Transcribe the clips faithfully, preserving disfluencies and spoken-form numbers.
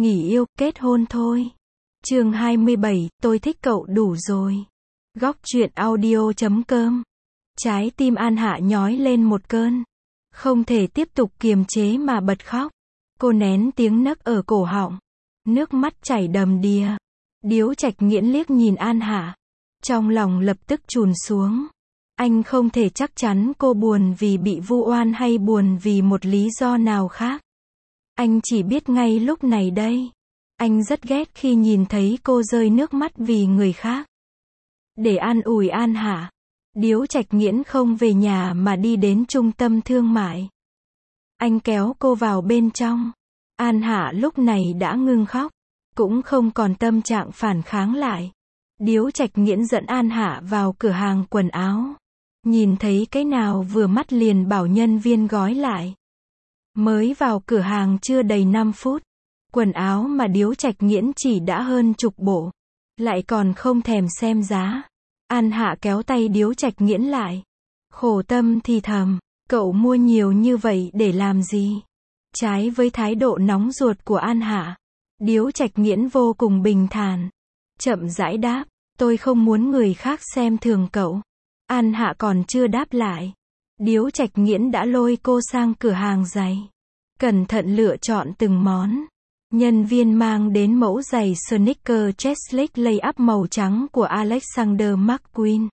nghỉ yêu, kết hôn thôi. Chương hai mươi bảy, tôi thích cậu đủ rồi. Góc truyện audio chấm com. Trái tim An Hạ nhói lên một cơn. Không thể tiếp tục kiềm chế mà bật khóc. Cô nén tiếng nấc ở cổ họng. Nước mắt chảy đầm đìa. Điếu Trạch Nghiễn liếc nhìn An Hạ. Trong lòng lập tức trùn xuống. Anh không thể chắc chắn cô buồn vì bị vu oan hay buồn vì một lý do nào khác. Anh chỉ biết ngay lúc này đây. Anh rất ghét khi nhìn thấy cô rơi nước mắt vì người khác. Để an ủi An Hạ, Điếu Trạch Nghiễn không về nhà mà đi đến trung tâm thương mại. Anh kéo cô vào bên trong. An Hạ lúc này đã ngưng khóc, cũng không còn tâm trạng phản kháng lại. Điếu Trạch Nghiễn dẫn An Hạ vào cửa hàng quần áo. Nhìn thấy cái nào vừa mắt liền bảo nhân viên gói lại. Mới vào cửa hàng chưa đầy năm phút, quần áo mà Điếu Trạch Nghiễn chỉ đã hơn chục bộ. Lại còn không thèm xem giá. An Hạ kéo tay Điếu Trạch Nghiễn lại. Khổ tâm thì thầm, cậu mua nhiều như vậy để làm gì? Trái với thái độ nóng ruột của An Hạ, Điếu Trạch Nghiễn vô cùng bình thản. Chậm rãi đáp, tôi không muốn người khác xem thường cậu. An Hạ còn chưa đáp lại. Điếu Trạch Nghiễn đã lôi cô sang cửa hàng giày. Cẩn thận lựa chọn từng món. Nhân viên mang đến mẫu giày sneaker Cheslek layup màu trắng của Alexander McQueen.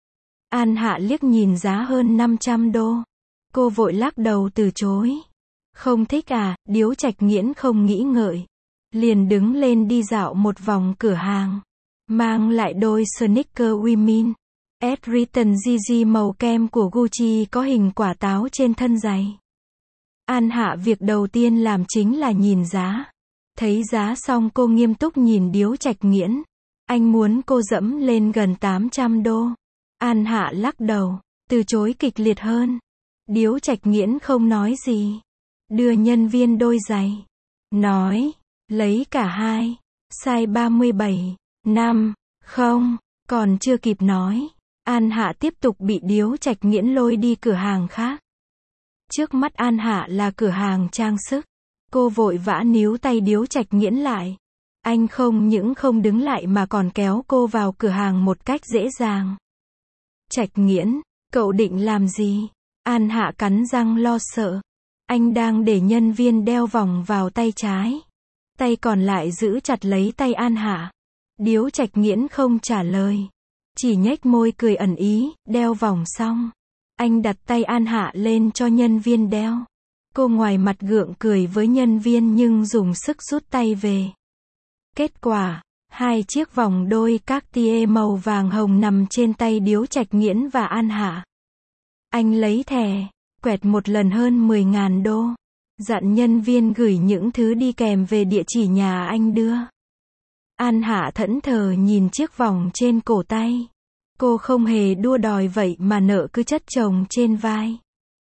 An Hạ liếc nhìn giá hơn năm trăm đô. Cô vội lắc đầu từ chối. Không thích à? Điếu Trạch Nghiễn không nghĩ ngợi. Liền đứng lên đi dạo một vòng cửa hàng. Mang lại đôi sneaker women. Edgerton Gigi màu kem của Gucci có hình quả táo trên thân giày. An Hạ việc đầu tiên làm chính là nhìn giá. Thấy giá xong cô nghiêm túc nhìn Điếu Trạch Nghiễn. Anh muốn cô dẫm lên gần tám trăm đô. An Hạ lắc đầu, từ chối kịch liệt hơn. Điếu Trạch Nghiễn không nói gì. Đưa nhân viên đôi giày. Nói, lấy cả hai. Size ba mươi bảy, năm, không, còn chưa kịp nói. An Hạ tiếp tục bị Điếu Trạch Nghiễn lôi đi cửa hàng khác. Trước mắt An Hạ là cửa hàng trang sức. Cô vội vã níu tay Điếu Trạch Nghiễn lại. Anh không những không đứng lại mà còn kéo cô vào cửa hàng một cách dễ dàng. Trạch Nghiễn, cậu định làm gì? An Hạ cắn răng lo sợ. Anh đang để nhân viên đeo vòng vào tay trái. Tay còn lại giữ chặt lấy tay An Hạ. Điếu Trạch Nghiễn không trả lời. Chỉ nhếch môi cười ẩn ý, đeo vòng xong. Anh đặt tay An Hạ lên cho nhân viên đeo. Cô ngoài mặt gượng cười với nhân viên nhưng dùng sức rút tay về. Kết quả, hai chiếc vòng đôi Cartier màu vàng hồng nằm trên tay Điếu Trạch Nghiễn và An Hạ. Anh lấy thẻ, quẹt một lần hơn mười nghìn đô. Dặn nhân viên gửi những thứ đi kèm về địa chỉ nhà anh đưa. An Hạ thẫn thờ nhìn chiếc vòng trên cổ tay. Cô không hề đua đòi vậy mà nợ cứ chất chồng trên vai.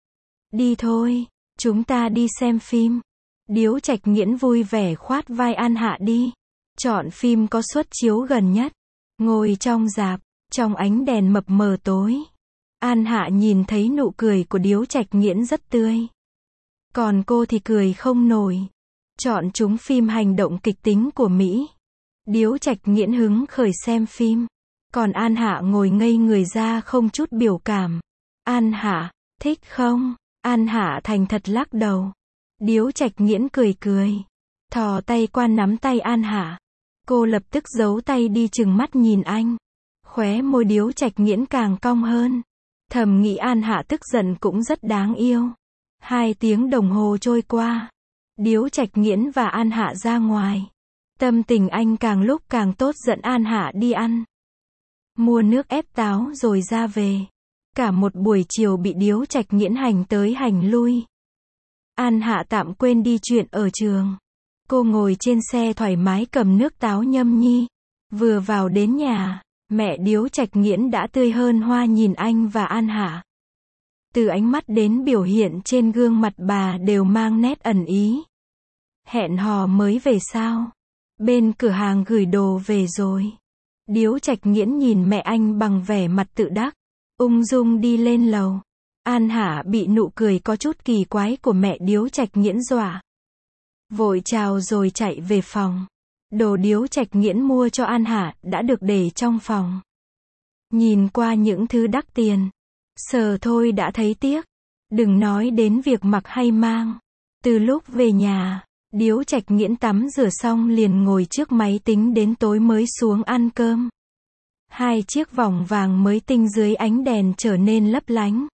Đi thôi, chúng ta đi xem phim. Điếu Trạch Nghiễn vui vẻ khoát vai An Hạ đi. Chọn phim có suất chiếu gần nhất. Ngồi trong rạp, trong ánh đèn mập mờ tối. An Hạ nhìn thấy nụ cười của Điếu Trạch Nghiễn rất tươi. Còn cô thì cười không nổi. Chọn chúng phim hành động kịch tính của Mỹ. Điếu Trạch Nghiễn hứng khởi xem phim. Còn An Hạ ngồi ngây người ra không chút biểu cảm. An Hạ, thích không? An Hạ thành thật lắc đầu. Điếu Trạch Nghiễn cười cười. Thò tay qua nắm tay An Hạ. Cô lập tức giấu tay đi chừng mắt nhìn anh. Khóe môi Điếu Trạch Nghiễn càng cong hơn. Thầm nghĩ An Hạ tức giận cũng rất đáng yêu. Hai tiếng đồng hồ trôi qua. Điếu Trạch Nghiễn và An Hạ ra ngoài. Tâm tình anh càng lúc càng tốt dẫn An Hạ đi ăn. Mua nước ép táo rồi ra về. Cả một buổi chiều bị Điếu Trạch Nghiễn hành tới hành lui. An Hạ tạm quên đi chuyện ở trường. Cô ngồi trên xe thoải mái cầm nước táo nhâm nhi. Vừa vào đến nhà, mẹ Điếu Trạch Nghiễn đã tươi hơn hoa nhìn anh và An Hạ. Từ ánh mắt đến biểu hiện trên gương mặt bà đều mang nét ẩn ý. Hẹn hò mới về sao? Bên cửa hàng gửi đồ về rồi. Điếu Trạch Nghiễn nhìn mẹ anh bằng vẻ mặt tự đắc. Ung dung đi lên lầu. An Hạ bị nụ cười có chút kỳ quái của mẹ Điếu Trạch Nghiễn dọa. Vội chào rồi chạy về phòng. Đồ Điếu Trạch Nghiễn mua cho An Hạ đã được để trong phòng. Nhìn qua những thứ đắt tiền, sờ thôi đã thấy tiếc. Đừng nói đến việc mặc hay mang. Từ lúc về nhà, Điếu Trạch Nghiễn tắm rửa xong liền ngồi trước máy tính đến tối mới xuống ăn cơm. Hai chiếc vòng vàng mới tinh dưới ánh đèn trở nên lấp lánh.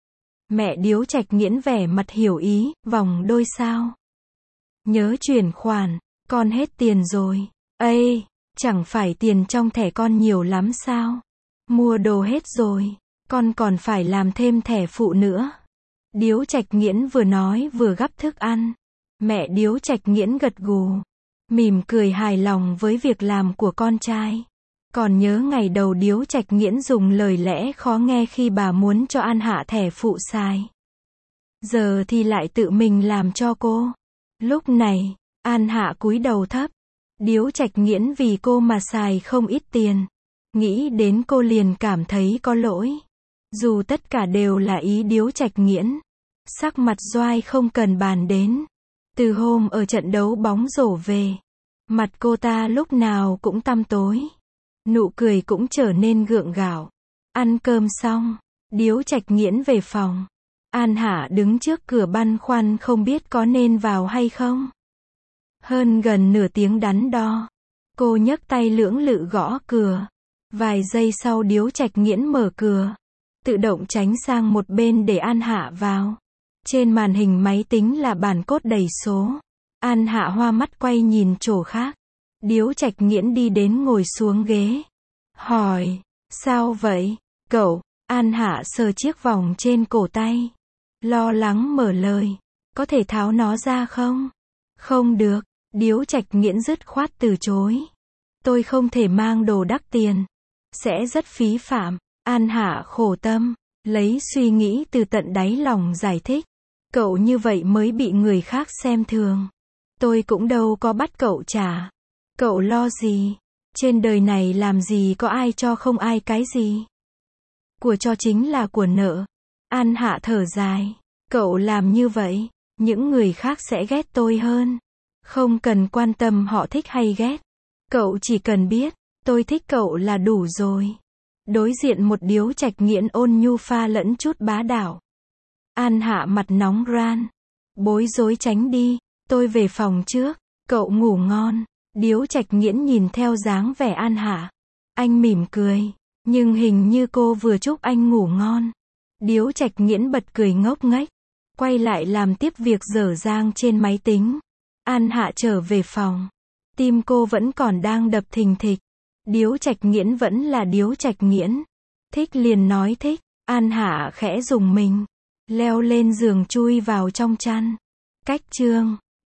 Mẹ Điếu Trạch Nghiễn vẻ mặt hiểu ý, vòng đôi sao? Nhớ chuyển khoản, con hết tiền rồi. Ê, chẳng phải tiền trong thẻ con nhiều lắm sao? Mua đồ hết rồi, con còn phải làm thêm thẻ phụ nữa. Điếu Trạch Nghiễn vừa nói vừa gắp thức ăn. Mẹ Điếu Trạch Nghiễn gật gù, mỉm cười hài lòng với việc làm của con trai. Còn nhớ ngày đầu Điếu Trạch Nghiễn dùng lời lẽ khó nghe khi bà muốn cho An Hạ thẻ phụ xài. Giờ thì lại tự mình làm cho cô. Lúc này, An Hạ cúi đầu thấp. Điếu Trạch Nghiễn vì cô mà xài không ít tiền. Nghĩ đến cô liền cảm thấy có lỗi. Dù tất cả đều là ý Điếu Trạch Nghiễn. Sắc mặt Doai không cần bàn đến. Từ hôm ở trận đấu bóng rổ về, mặt cô ta lúc nào cũng tăm tối. Nụ cười cũng trở nên gượng gạo. Ăn cơm xong, Điếu Trạch Nghiễn về phòng. An Hạ đứng trước cửa băn khoăn không biết có nên vào hay không. Hơn gần nửa tiếng đắn đo, cô nhấc tay lưỡng lự gõ cửa. Vài giây sau Điếu Trạch Nghiễn mở cửa, tự động tránh sang một bên để An Hạ vào. Trên màn hình máy tính là bản code đầy số. An Hạ hoa mắt quay nhìn chỗ khác. Điếu Trạch Nghiễn đi đến ngồi xuống ghế. Hỏi, sao vậy, cậu? An Hạ sờ chiếc vòng trên cổ tay. Lo lắng mở lời, có thể tháo nó ra không? Không được, Điếu Trạch Nghiễn dứt khoát từ chối. Tôi không thể mang đồ đắt tiền. Sẽ rất phí phạm. An Hạ khổ tâm, lấy suy nghĩ từ tận đáy lòng giải thích. Cậu như vậy mới bị người khác xem thường. Tôi cũng đâu có bắt cậu trả. Cậu lo gì? Trên đời này làm gì có ai cho không ai cái gì. Của cho chính là của nợ. An Hạ thở dài. Cậu làm như vậy, những người khác sẽ ghét tôi hơn. Không cần quan tâm họ thích hay ghét. Cậu chỉ cần biết, tôi thích cậu là đủ rồi. Đối diện một Điếu Trạch Nghiễn ôn nhu pha lẫn chút bá đạo. An Hạ mặt nóng ran. Bối rối tránh đi, tôi về phòng trước, cậu ngủ ngon. Điếu Trạch Nghiễn nhìn theo dáng vẻ An Hạ. Anh mỉm cười, nhưng hình như cô vừa chúc anh ngủ ngon. Điếu Trạch Nghiễn bật cười ngốc nghếch, quay lại làm tiếp việc dở dang trên máy tính. An Hạ trở về phòng, tim cô vẫn còn đang đập thình thịch. Điếu Trạch Nghiễn vẫn là Điếu Trạch Nghiễn. Thích liền nói thích. An Hạ khẽ rùng mình, leo lên giường chui vào trong chăn. Cách chương